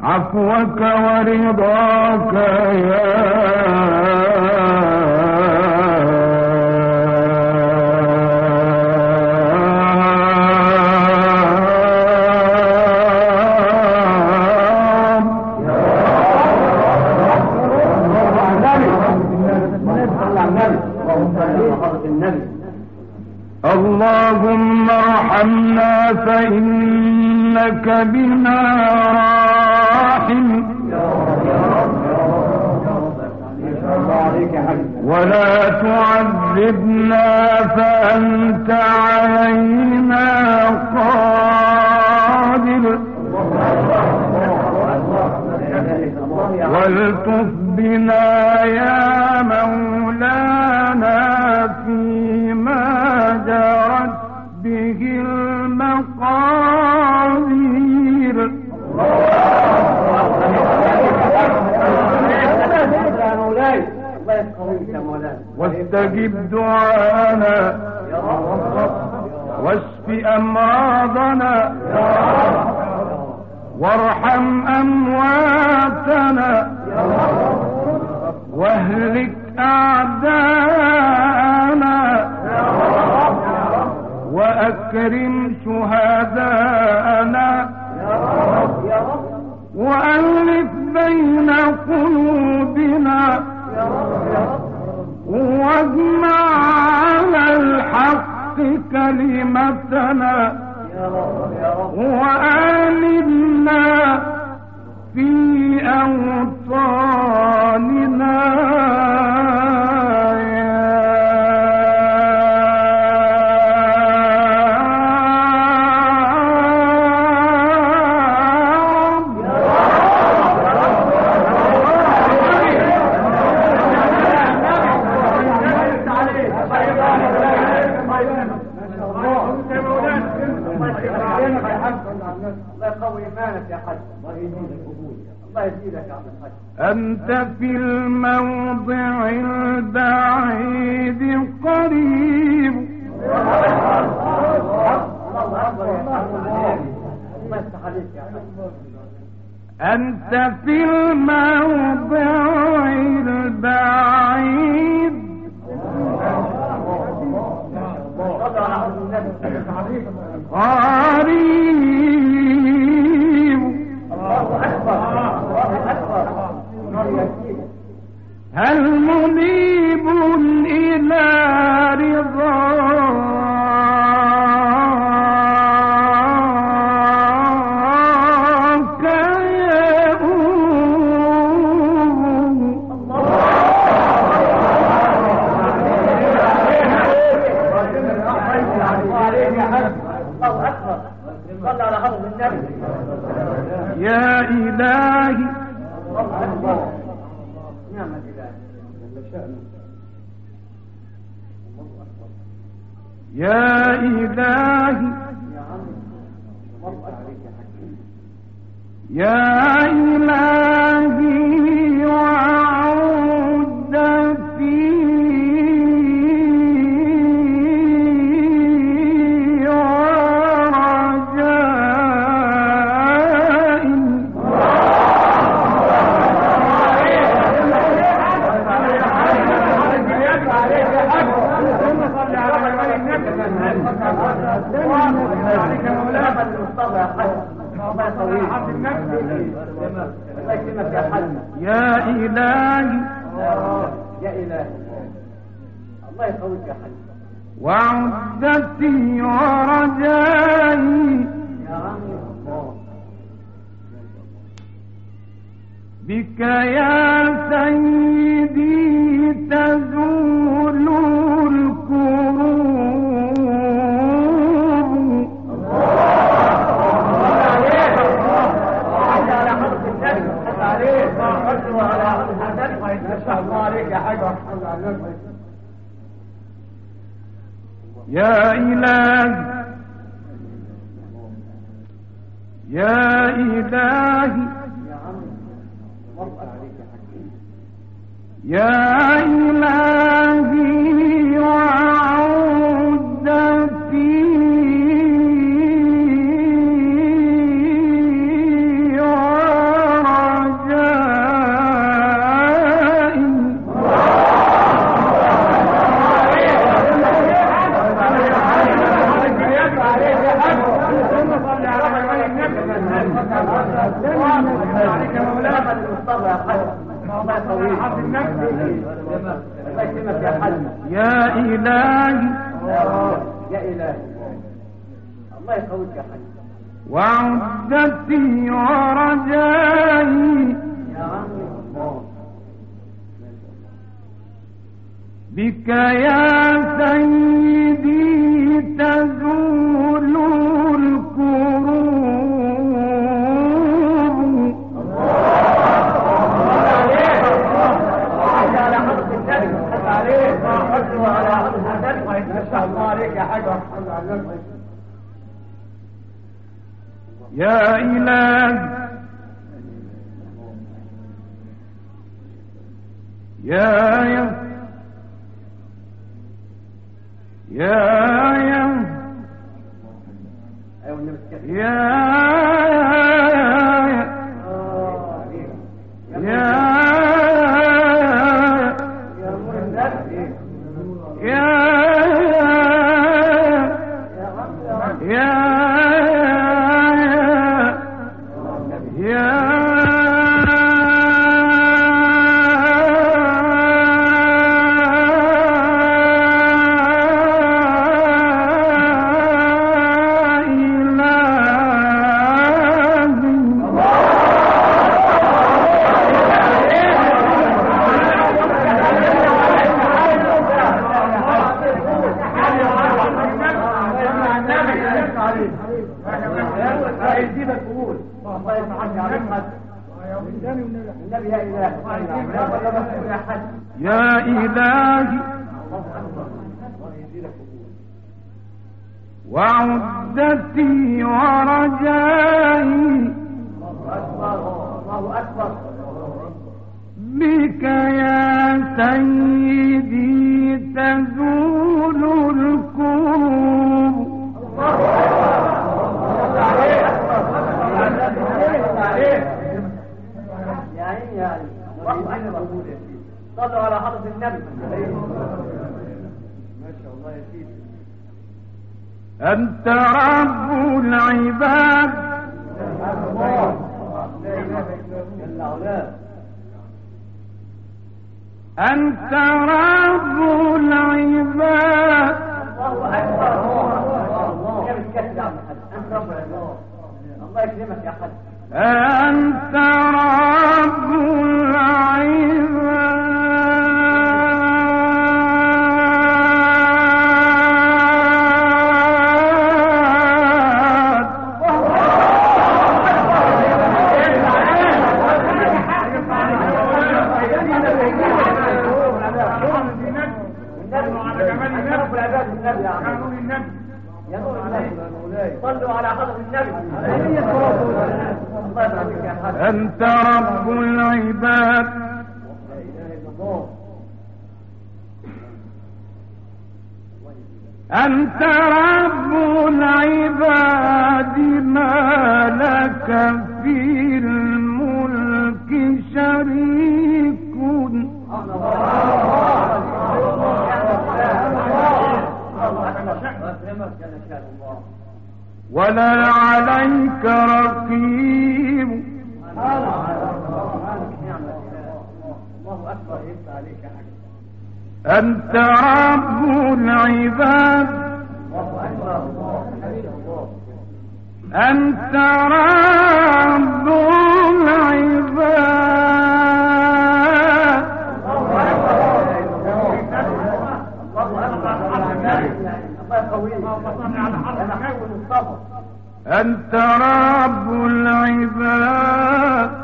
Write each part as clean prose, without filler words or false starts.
عفوك ورضاك اللهم ارحمنا فإنك بنا راحم ولا تعذبنا فأنت علينا قادر والطف بنا يا مولانا فيما جرت به المقادير واستجب دعانا واشف أمراضنا وارحم أمواتنا واهلك أعداءنا وأكرم شهداءنا وألف بين قلوبنا واجمع على الحق كلمتنا وآمنا في أوطاننا أنت في الموضع البعيد قريب أنت في الموضع البعيد قريب هل منيب إلى رضاك يا إلهي يا إلهي يا إلهي وعودتي يا إلهي يا إلهي الله يقويك يا حي وعدتي ورجائي بك يا سيدي تزول الكروب يا إلهي يا إلهي يا إلهي وعودتي ورجائي عليك يا مولانا المصطفى يا حاج. الله يطول الله يكرمك يا حاج. يا إلهي يا إلهي الله يقويك يا حاج. وعدتي ورجائي يا عمي بك يا سيدي تزول الكروب. على حضرة النبي عليك وعلى حضرة النبي ما شاء الله عليك يا حاج. يا إلهي يا يا إلهي وعدتي ورجائي بك يا سيدي تزول الكروب. صلوا على حضرة النبي. ما شاء الله يا سيدي. أنت رب العباد أنت رب العباد. الله أكبر. الله يكرمك يا حاج. أنت رب العباد صلوا على حضرة النبي. أنت رب العباد أنت رب العباد ما لك في الملك شريك ولا عليك رقيب. أنت رب العباد أنت رب العباد أنت رب العباد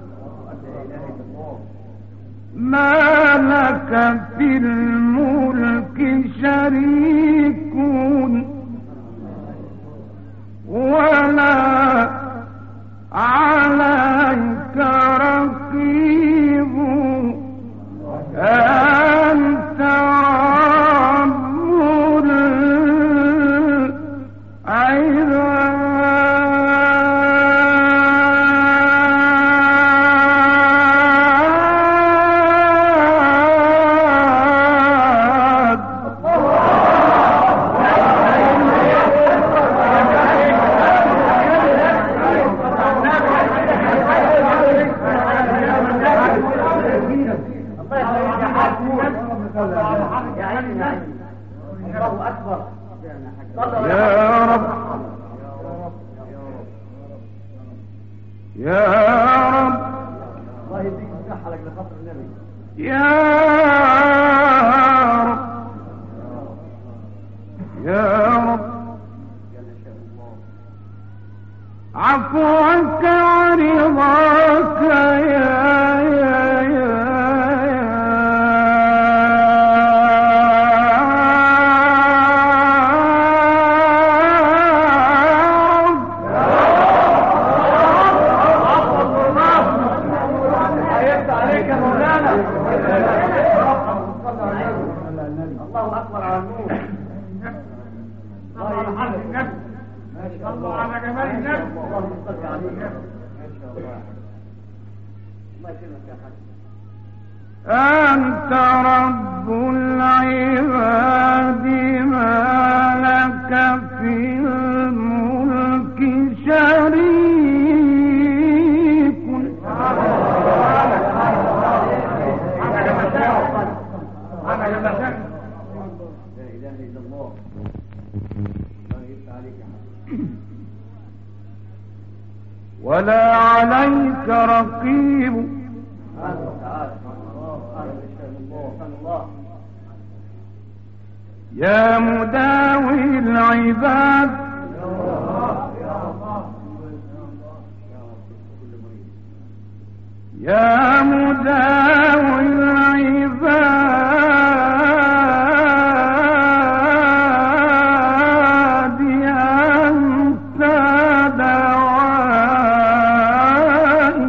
ما لك في الملك شريك ولا عليك رقيب. أنت رب العباد يا رب الله يديك الصحة لك لخاطر النبي. يا رب يا رب عفوك ورضاك أنت رب العباد ما لك في الملك شريك ولا عليك رقيب يا مداوي العباد يا مداوي العباد أنت دوائي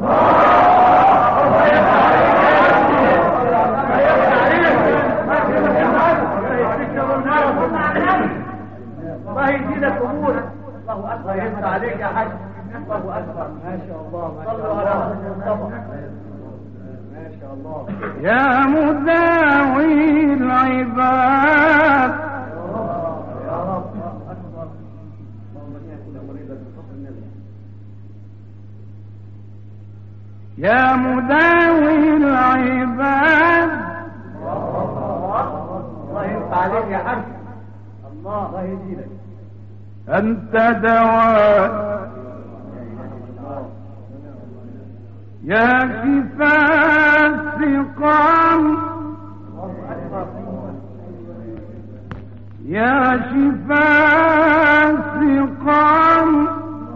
الله يزيدك امورك. الله اكبر يفتح عليك يا حاج. الله اكبر ما شاء الله. صلوا على المصطفى ما شاء الله. يا مداوي العباد يا رب اكبر. اللهم اجعل كل مريض بفضل النبي. يا مداوي العباد الله يفتح عليك يا حاج. الله يزيدك. أنت دواء يا شفاء السقام يا شفاء السقام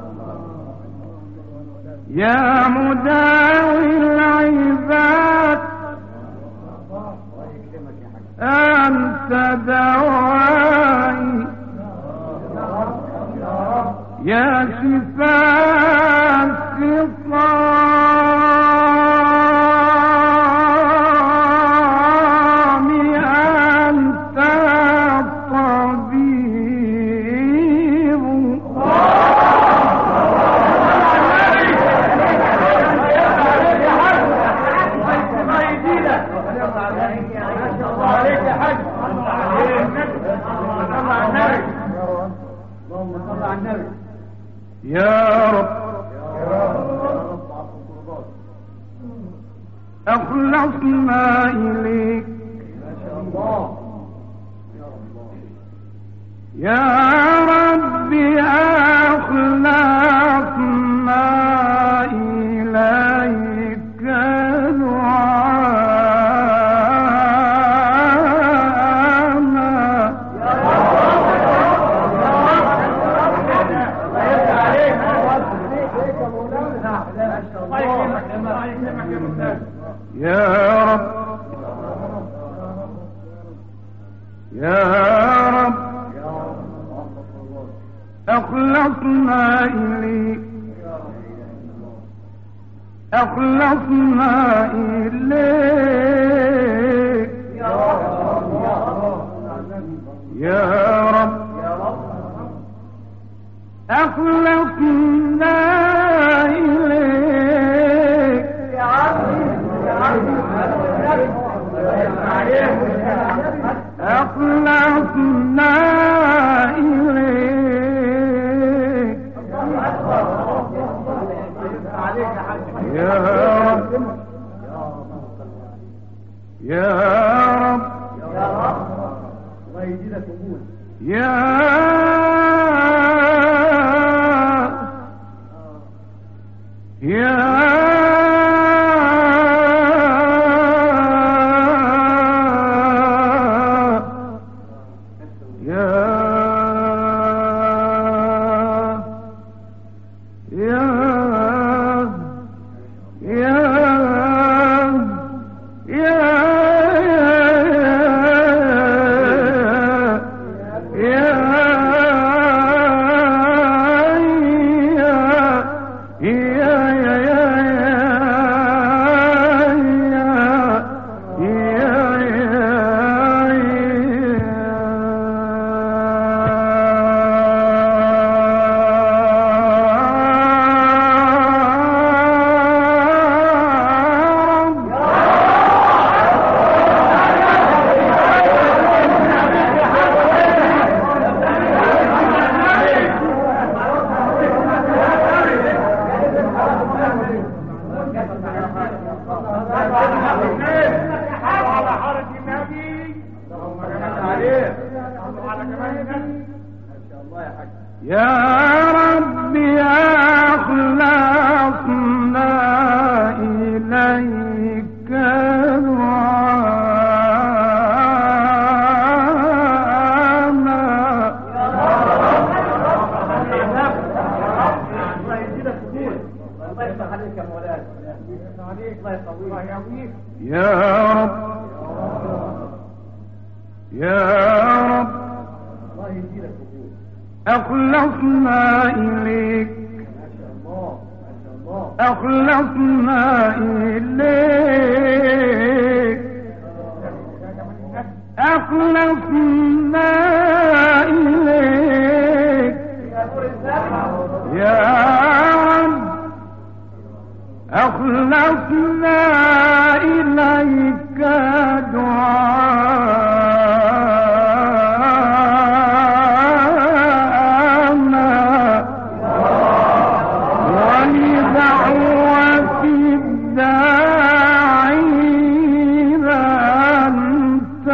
يا مداوي العباد أنت دوائي يا شفاء السقام أنت الطبيب يا رب أخلصنا إليك يا رب أخلصنا إليك يا رب يا رب أخلصنا إليك أخلصنا إليك يا رب أخلصنا إليك أخلصنا إليك يا رب يا رب الله يزيدك قبول. أخلصنا إليك أخلصنا إليك أخلصنا إليك يا رب أخلصنا إليك دعاءنا ولدعوة الداعين أنت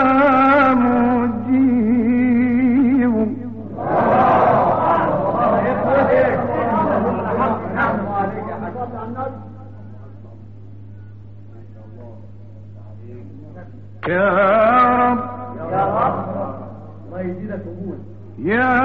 مجيب يا رب الله يزيدك قبول يا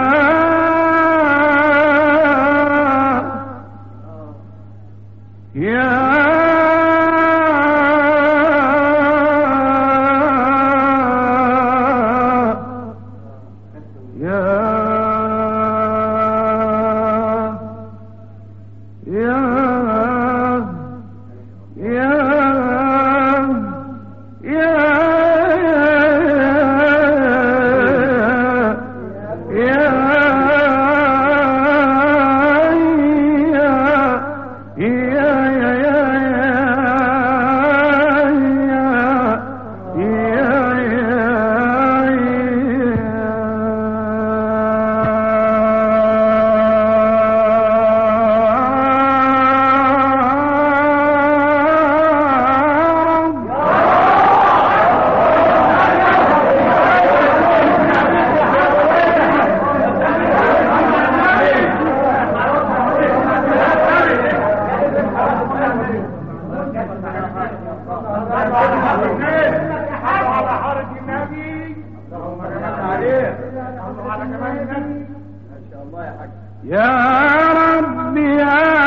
ربي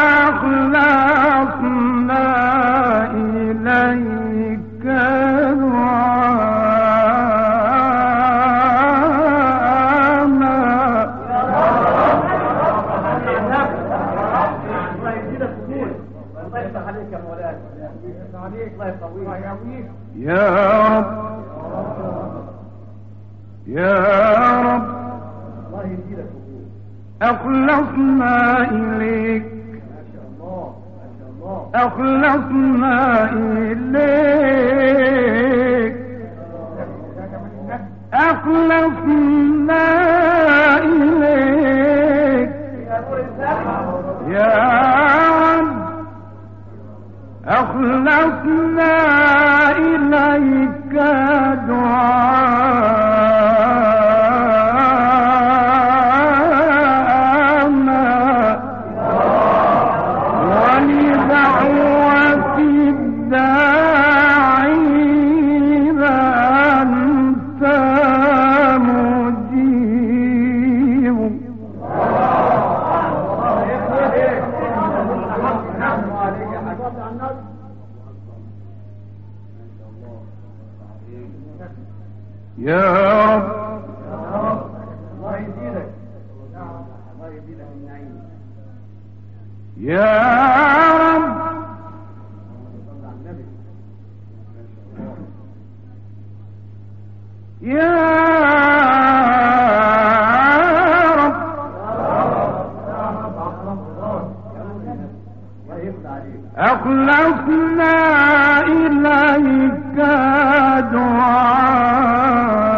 أخلصنا إليك دعاءنا الله يزيدك قبول الله يفتح عليك يا مولانا عليك الله يقويك يا رب يا رب الله يزيدك قبول أخلصنا إليك ما شاء الله ما شاء الله أخلصنا إليك أخلصنا إليك يا رب أخلصنا إليك دعاءنا ولدعوة يا رب الله يزيدك الله يزيدك النعيم يا رب صلى على النبي يا رب الله يفتح عليك أخلصنا إليك دعاء